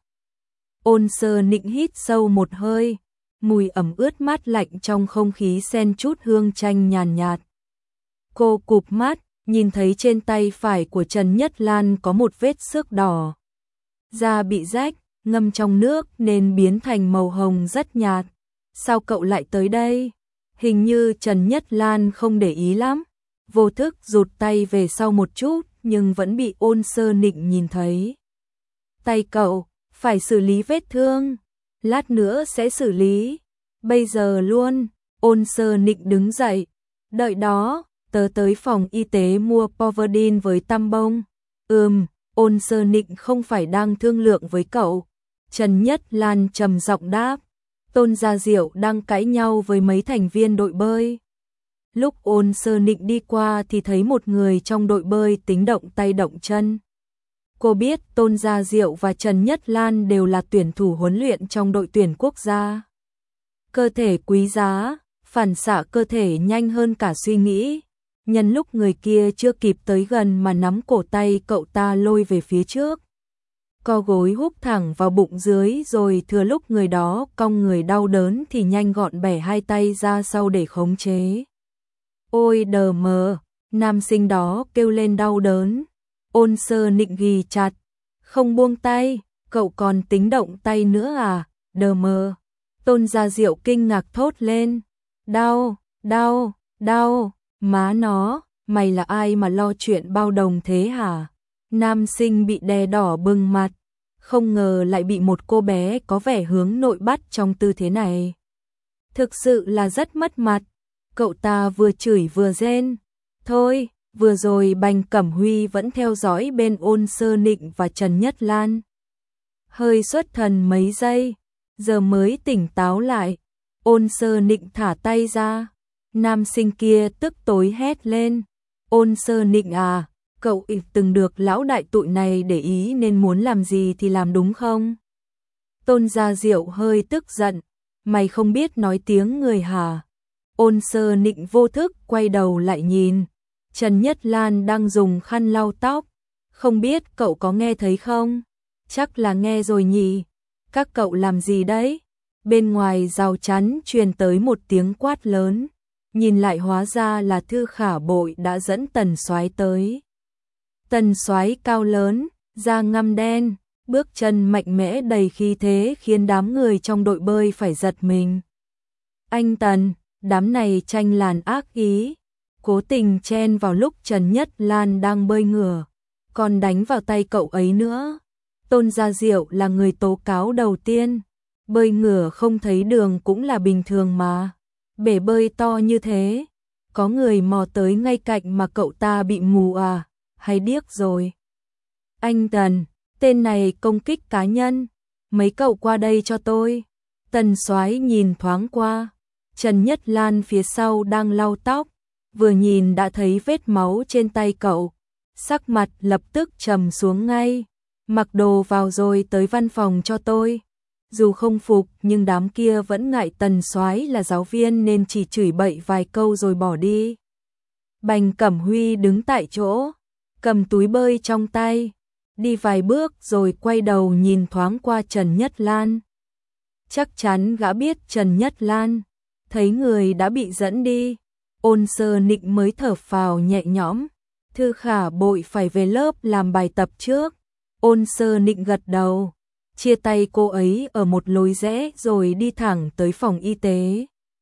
Ôn Sơ Nịnh hít sâu một hơi. Mùi ẩm ướt mát lạnh trong không khí xen chút hương chanh nhàn nhạt. Cô cụp mắt, nhìn thấy trên tay phải của Trần Nhất Lan có một vết xước đỏ. Da bị rách, ngâm trong nước nên biến thành màu hồng rất nhạt. Sao cậu lại tới đây? Hình như Trần Nhất Lan không để ý lắm. Vô thức rụt tay về sau một chút, nhưng vẫn bị Ôn Sơ Nịnh nhìn thấy. Tay cậu, phải xử lý vết thương, lát nữa sẽ xử lý, bây giờ luôn. Ôn Sơ Nịnh đứng dậy, đợi đó, tớ tới phòng y tế mua Povidone với tăm bông. Ôn Sơ Nịnh không phải đang thương lượng với cậu. Trần Nhất Lan trầm giọng đáp. Tôn Gia Diệu đang cãi nhau với mấy thành viên đội bơi. Lúc Ôn Sơ Nịnh đi qua thì thấy một người trong đội bơi tính động tay động chân. Cô biết Tôn Gia Diệu và Trần Nhất Lan đều là tuyển thủ huấn luyện trong đội tuyển quốc gia. Cơ thể quý giá, phản xạ cơ thể nhanh hơn cả suy nghĩ. Nhân lúc người kia chưa kịp tới gần mà nắm cổ tay cậu ta lôi về phía trước. Co gối húc thẳng vào bụng dưới rồi thừa lúc người đó cong người đau đớn thì nhanh gọn bẻ hai tay ra sau để khống chế. Ôi đờ mờ, nam sinh đó kêu lên đau đớn. Ôn Sơ Nịnh ghì chặt, không buông tay, cậu còn tính động tay nữa à, đờ mờ. Tôn Gia Diệu kinh ngạc thốt lên, đau, đau, đau, má nó, mày là ai mà lo chuyện bao đồng thế hả? Nam sinh bị đè đỏ bừng mặt, không ngờ lại bị một cô bé có vẻ hướng nội bắt trong tư thế này. Thực sự là rất mất mặt, cậu ta vừa chửi vừa rên. Thôi, vừa rồi Bành Cẩm Huy vẫn theo dõi bên Ôn Sơ Nịnh và Trần Nhất Lan. Hơi xuất thần mấy giây, giờ mới tỉnh táo lại. Ôn Sơ Nịnh thả tay ra. Nam sinh kia tức tối hét lên. Ôn Sơ Nịnh à, cậu từng được lão đại tụi này để ý nên muốn làm gì thì làm đúng không? Tôn Gia Diệu hơi tức giận. Mày không biết nói tiếng người hả? Ôn Sơ Nịnh vô thức quay đầu lại nhìn. Trần Nhất Lan đang dùng khăn lau tóc. Không biết cậu có nghe thấy không? Chắc là nghe rồi nhỉ. Các cậu làm gì đấy? Bên ngoài rào chắn truyền tới một tiếng quát lớn. Nhìn lại hóa ra là Thư Khả Bội đã dẫn Tần Soái tới. Tần Soái cao lớn, da ngăm đen, bước chân mạnh mẽ đầy khí thế khiến đám người trong đội bơi phải giật mình. Anh Tần, đám này tranh làn ác ý, cố tình chen vào lúc Trần Nhất Lan đang bơi ngửa, còn đánh vào tay cậu ấy nữa. Tôn Gia Diệu là người tố cáo đầu tiên, bơi ngửa không thấy đường cũng là bình thường mà. Bể bơi to như thế, có người mò tới ngay cạnh mà cậu ta bị mù à, hay điếc rồi. Anh Tần, tên này công kích cá nhân, mấy cậu qua đây cho tôi. Tần Soái nhìn thoáng qua, Trần Nhất Lan phía sau đang lau tóc, vừa nhìn đã thấy vết máu trên tay cậu, sắc mặt lập tức trầm xuống ngay. Mặc đồ vào rồi tới văn phòng cho tôi. Dù không phục nhưng đám kia vẫn ngại Tần Soái là giáo viên nên chỉ chửi bậy vài câu rồi bỏ đi. Bành Cẩm Huy đứng tại chỗ, cầm túi bơi trong tay, đi vài bước rồi quay đầu nhìn thoáng qua Trần Nhất Lan. Chắc chắn gã biết Trần Nhất Lan, thấy người đã bị dẫn đi. Ôn Sơ Nịnh mới thở phào nhẹ nhõm. Thư Khả Bội phải về lớp làm bài tập trước. Ôn Sơ Nịnh gật đầu, chia tay cô ấy ở một lối rẽ rồi đi thẳng tới phòng y tế.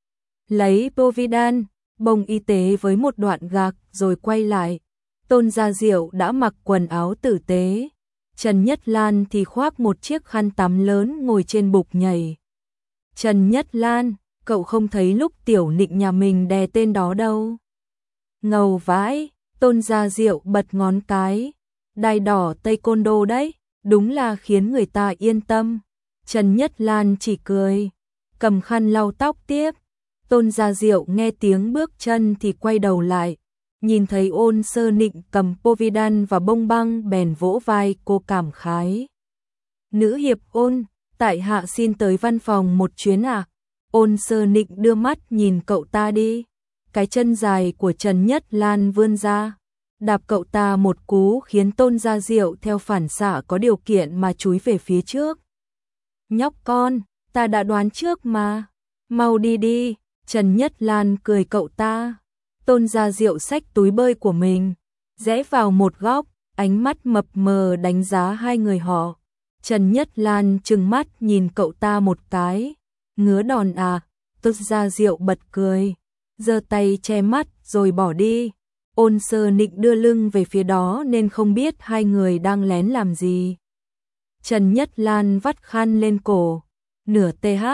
Lấy Povidone, bông y tế với một đoạn gạc rồi quay lại. Tôn Gia Diệu đã mặc quần áo tử tế. Trần Nhất Lan thì khoác một chiếc khăn tắm lớn ngồi trên bục nhảy. Trần Nhất Lan, cậu không thấy lúc Tiểu Nịnh nhà mình đè tên đó đâu. Ngầu vãi, Tôn Gia Diệu bật ngón cái. Đai đỏ taekwondo đấy, đúng là khiến người ta yên tâm. Trần Nhất Lan chỉ cười, cầm khăn lau tóc tiếp. Tôn Gia Diệu nghe tiếng bước chân thì quay đầu lại, nhìn thấy Ôn Sơ Nịnh cầm Povidone và bông băng bèn vỗ vai cô cảm khái. Nữ hiệp Ôn, tại hạ xin tới văn phòng một chuyến à? Ôn Sơ Nịnh đưa mắt nhìn cậu ta đi. Cái chân dài của Trần Nhất Lan vươn ra, đạp cậu ta một cú khiến Tôn Gia Diệu theo phản xạ có điều kiện mà chúi về phía trước. Nhóc con, ta đã đoán trước mà, mau đi đi. Trần Nhất Lan cười cậu ta. Tôn Gia Diệu xách túi bơi của mình, rẽ vào một góc, ánh mắt mập mờ đánh giá hai người họ. Trần Nhất Lan trừng mắt nhìn cậu ta một cái, ngứa đòn à? Tôn Gia Diệu bật cười, giơ tay che mắt rồi bỏ đi. Ôn Sơ Nịnh đưa lưng về phía đó nên không biết hai người đang lén làm gì. Trần Nhất Lan vắt khăn lên cổ, nửa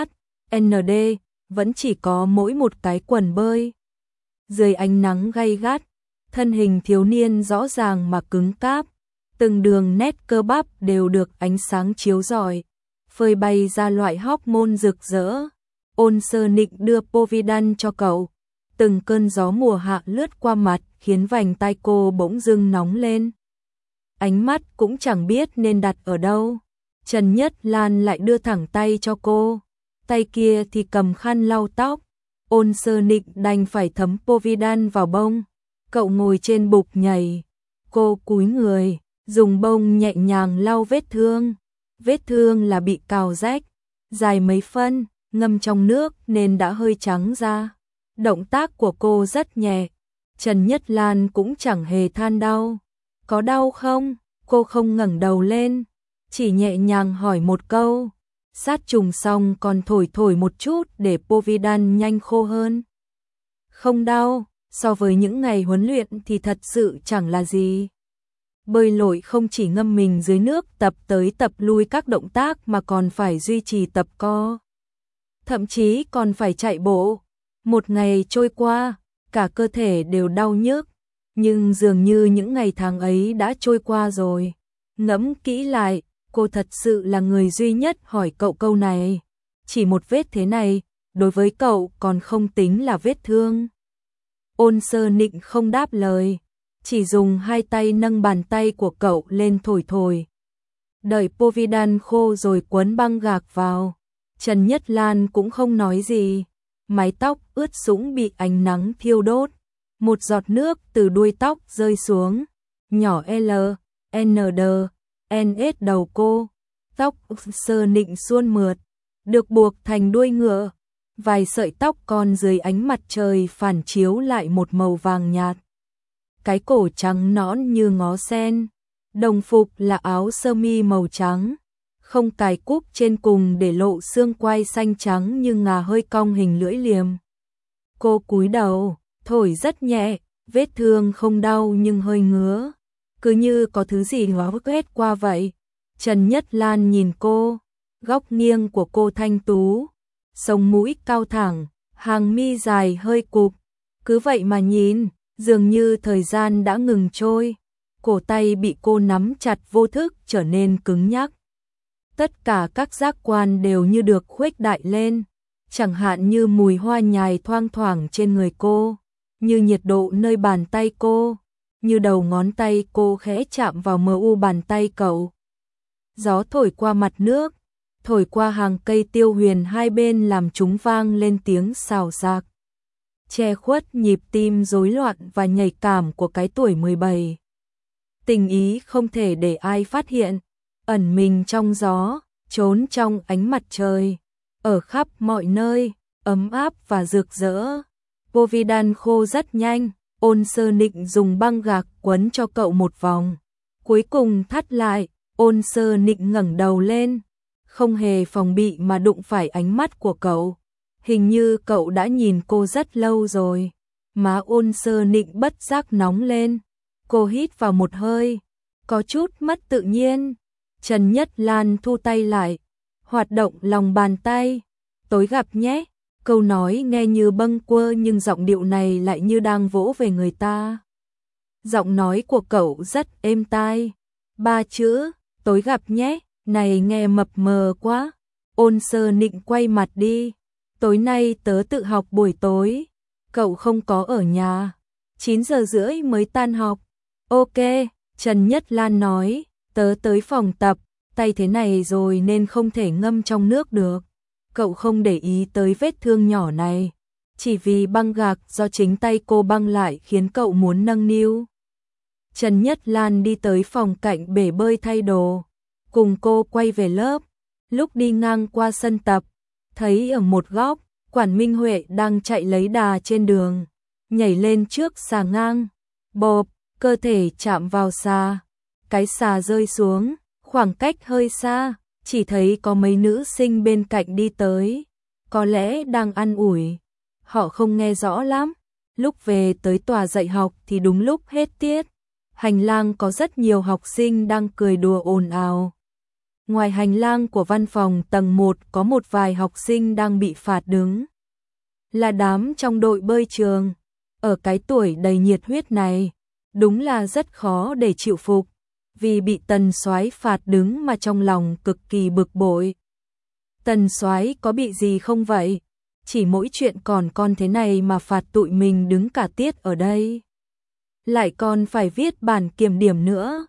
THND, vẫn chỉ có mỗi một cái quần bơi. Dưới ánh nắng gay gắt, thân hình thiếu niên rõ ràng mà cứng cáp, từng đường nét cơ bắp đều được ánh sáng chiếu rọi, phơi bày ra loại hormone rực rỡ. Ôn Sơ Nịnh đưa Povidone cho cậu, từng cơn gió mùa hạ lướt qua mặt khiến vành tai cô bỗng dưng nóng lên. Ánh mắt cũng chẳng biết nên đặt ở đâu. Trần Nhất Lan lại đưa thẳng tay cho cô, tay kia thì cầm khăn lau tóc. Ôn Sơ Nịnh đành phải thấm Povidone vào bông. Cậu ngồi trên bục nhảy, cô cúi người, dùng bông nhẹ nhàng lau vết thương. Vết thương là bị cào rách, dài mấy phân, ngâm trong nước nên đã hơi trắng ra. Động tác của cô rất nhẹ, Trần Nhất Lan cũng chẳng hề than đau. Có đau không? Cô không ngẩng đầu lên, chỉ nhẹ nhàng hỏi một câu. Sát trùng xong còn thổi một chút để Povidone nhanh khô hơn. Không đau, so với những ngày huấn luyện thì thật sự chẳng là gì. Bơi lội không chỉ ngâm mình dưới nước tập tới tập lui các động tác mà còn phải duy trì tập co. Thậm chí còn phải chạy bộ. Một ngày trôi qua, cả cơ thể đều đau nhức, nhưng dường như những ngày tháng ấy đã trôi qua rồi. Ngẫm kỹ lại, cô thật sự là người duy nhất hỏi cậu câu này. Chỉ một vết thế này, đối với cậu còn không tính là vết thương. Ôn Sơ Nịnh không đáp lời, chỉ dùng hai tay nâng bàn tay của cậu lên thổi. Đợi Povidone khô rồi quấn băng gạc vào. Trần Nhất Lan cũng không nói gì. Mái tóc ướt sũng bị ánh nắng thiêu đốt. Một giọt nước từ đuôi tóc rơi xuống, nhỏ L, N, D, N, S đầu cô. Tóc Sơ Nịnh suôn mượt, được buộc thành đuôi ngựa. Vài sợi tóc còn dưới ánh mặt trời phản chiếu lại một màu vàng nhạt. Cái cổ trắng nõn như ngó sen. Đồng phục là áo sơ mi màu trắng, không cài cúc trên cùng để lộ xương quai xanh trắng như ngà hơi cong hình lưỡi liềm. Cô cúi đầu, thổi rất nhẹ, vết thương không đau nhưng hơi ngứa, cứ như có thứ gì đó quét qua vậy. Trần Nhất Lan nhìn cô, góc nghiêng của cô thanh tú, sống mũi cao thẳng, hàng mi dài hơi cụp, cứ vậy mà nhìn, dường như thời gian đã ngừng trôi. Cổ tay bị cô nắm chặt vô thức trở nên cứng nhắc. Tất cả các giác quan đều như được khuếch đại lên, chẳng hạn như mùi hoa nhài thoang thoảng trên người cô, như nhiệt độ nơi bàn tay cô, như đầu ngón tay cô khẽ chạm vào mờ u bàn tay cậu. Gió thổi qua mặt nước, thổi qua hàng cây tiêu huyền hai bên làm chúng vang lên tiếng xào xạc, che khuất nhịp tim rối loạn và nhạy cảm của cái tuổi 17. Tình ý không thể để ai phát hiện, ẩn mình trong gió, trốn trong ánh mặt trời, ở khắp mọi nơi, ấm áp và rực rỡ. Povidone khô rất nhanh, Ôn Sơ Nịnh dùng băng gạc quấn cho cậu một vòng, cuối cùng thắt lại. Ôn Sơ Nịnh ngẩng đầu lên, không hề phòng bị mà đụng phải ánh mắt của cậu. Hình như cậu đã nhìn cô rất lâu rồi. Má Ôn Sơ Nịnh bất giác nóng lên. Cô hít vào một hơi, có chút mất tự nhiên. Trần Nhất Lan thu tay lại, hoạt động lòng bàn tay. Tối gặp nhé. Câu nói nghe như bâng quơ nhưng giọng điệu này lại như đang vỗ về người ta. Giọng nói của cậu rất êm tai. 3 chữ, tối gặp nhé, này nghe mập mờ quá. Ôn Sơ Nịnh quay mặt đi. Tối nay tớ tự học buổi tối. Cậu không có ở nhà. 9 giờ rưỡi mới tan học. Ok, Trần Nhất Lan nói, tớ tới phòng tập, tay thế này rồi nên không thể ngâm trong nước được. Cậu không để ý tới vết thương nhỏ này, chỉ vì băng gạc do chính tay cô băng lại khiến cậu muốn nâng niu. Trần Nhất Lan đi tới phòng cạnh bể bơi thay đồ, cùng cô quay về lớp. Lúc đi ngang qua sân tập, thấy ở một góc, Quản Minh Huệ đang chạy lấy đà trên đường, nhảy lên trước xà ngang, bộp, cơ thể chạm vào xà, cái xà rơi xuống, khoảng cách hơi xa, chỉ thấy có mấy nữ sinh bên cạnh đi tới, có lẽ đang ăn ủi, họ không nghe rõ lắm, Lúc về tới tòa dạy học thì đúng lúc hết tiết. Hành lang có rất nhiều học sinh đang cười đùa ồn ào. Ngoài hành lang của văn phòng tầng 1 có một vài học sinh đang bị phạt đứng. Là đám trong đội bơi trường. Ở cái tuổi đầy nhiệt huyết này, đúng là rất khó để chịu phục. Vì bị Tần Soái phạt đứng mà trong lòng cực kỳ bực bội. Tần Soái có bị gì không vậy? Chỉ mỗi chuyện còn con thế này mà phạt tụi mình đứng cả tiết ở đây. Lại còn phải viết bản kiểm điểm nữa.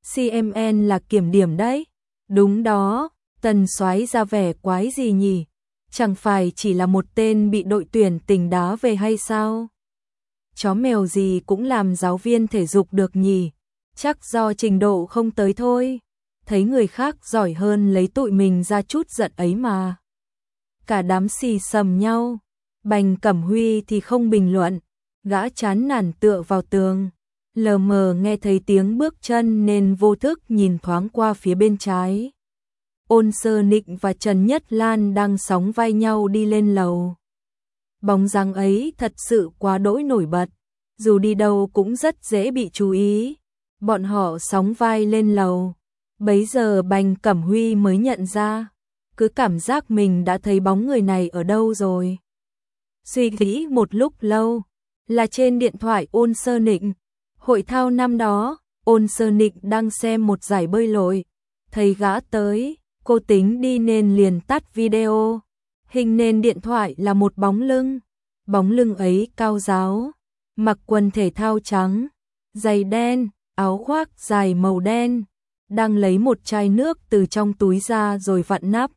CMN là kiểm điểm đấy. Đúng đó, Tần Soái ra vẻ quái gì nhỉ? Chẳng phải chỉ là một tên bị đội tuyển tỉnh đá về hay sao? Chó mèo gì cũng làm giáo viên thể dục được nhỉ? Chắc do trình độ không tới thôi. Thấy người khác giỏi hơn lấy tụi mình ra chút giận ấy mà. Cả đám xì xầm nhau. Bành Cẩm Huy thì không bình luận. Gã chán nản tựa vào tường. Lờ mờ nghe thấy tiếng bước chân nên vô thức nhìn thoáng qua phía bên trái. Ôn Sơ Nịnh và Trần Nhất Lan đang sóng vai nhau đi lên lầu. Bóng dáng ấy thật sự quá đỗi nổi bật. Dù đi đâu cũng rất dễ bị chú ý. Bọn họ sóng vai lên lầu. Bấy giờ Bành Cẩm Huy mới nhận ra. Cứ cảm giác mình đã thấy bóng người này ở đâu rồi. Suy nghĩ một lúc lâu. Là trên điện thoại Ôn Sơ Nịnh. Hội thao năm đó, Ôn Sơ Nịnh đang xem một giải bơi lội. Thấy gã tới, cô tính đi nên liền tắt video. Hình nền điện thoại là một bóng lưng. Bóng lưng ấy cao ráo, mặc quần thể thao trắng, giày đen, áo khoác dài màu đen, đang lấy một chai nước từ trong túi ra rồi vặn nắp.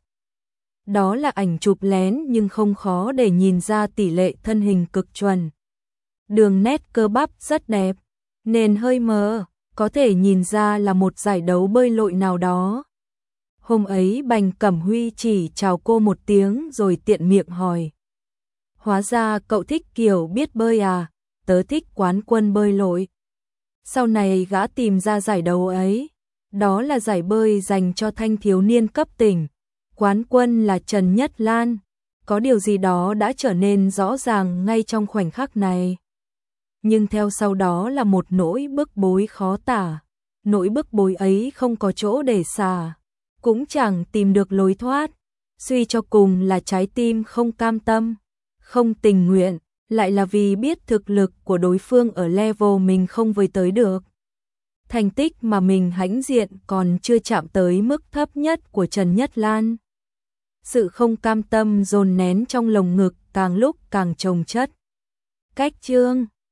Đó là ảnh chụp lén nhưng không khó để nhìn ra tỷ lệ thân hình cực chuẩn. Đường nét cơ bắp rất đẹp, nên hơi mờ, có thể nhìn ra là một giải đấu bơi lội nào đó. Hôm ấy Bành Cẩm Huy chỉ chào cô một tiếng rồi tiện miệng hỏi. Hóa ra cậu thích kiểu biết bơi à, tớ thích quán quân bơi lội. Sau này gã tìm ra giải đấu ấy, đó là giải bơi dành cho thanh thiếu niên cấp tỉnh. Quán quân là Trần Nhất Lan, có điều gì đó đã trở nên rõ ràng ngay trong khoảnh khắc này. Nhưng theo sau đó là một nỗi bức bối khó tả. Nỗi bức bối ấy không có chỗ để xả, cũng chẳng tìm được lối thoát. Suy cho cùng là trái tim không cam tâm, không tình nguyện, lại là vì biết thực lực của đối phương ở level mình không với tới được. Thành tích mà mình hãnh diện còn chưa chạm tới mức thấp nhất của Trần Nhất Lan. Sự không cam tâm dồn nén trong lồng ngực càng lúc càng chồng chất. Cách chương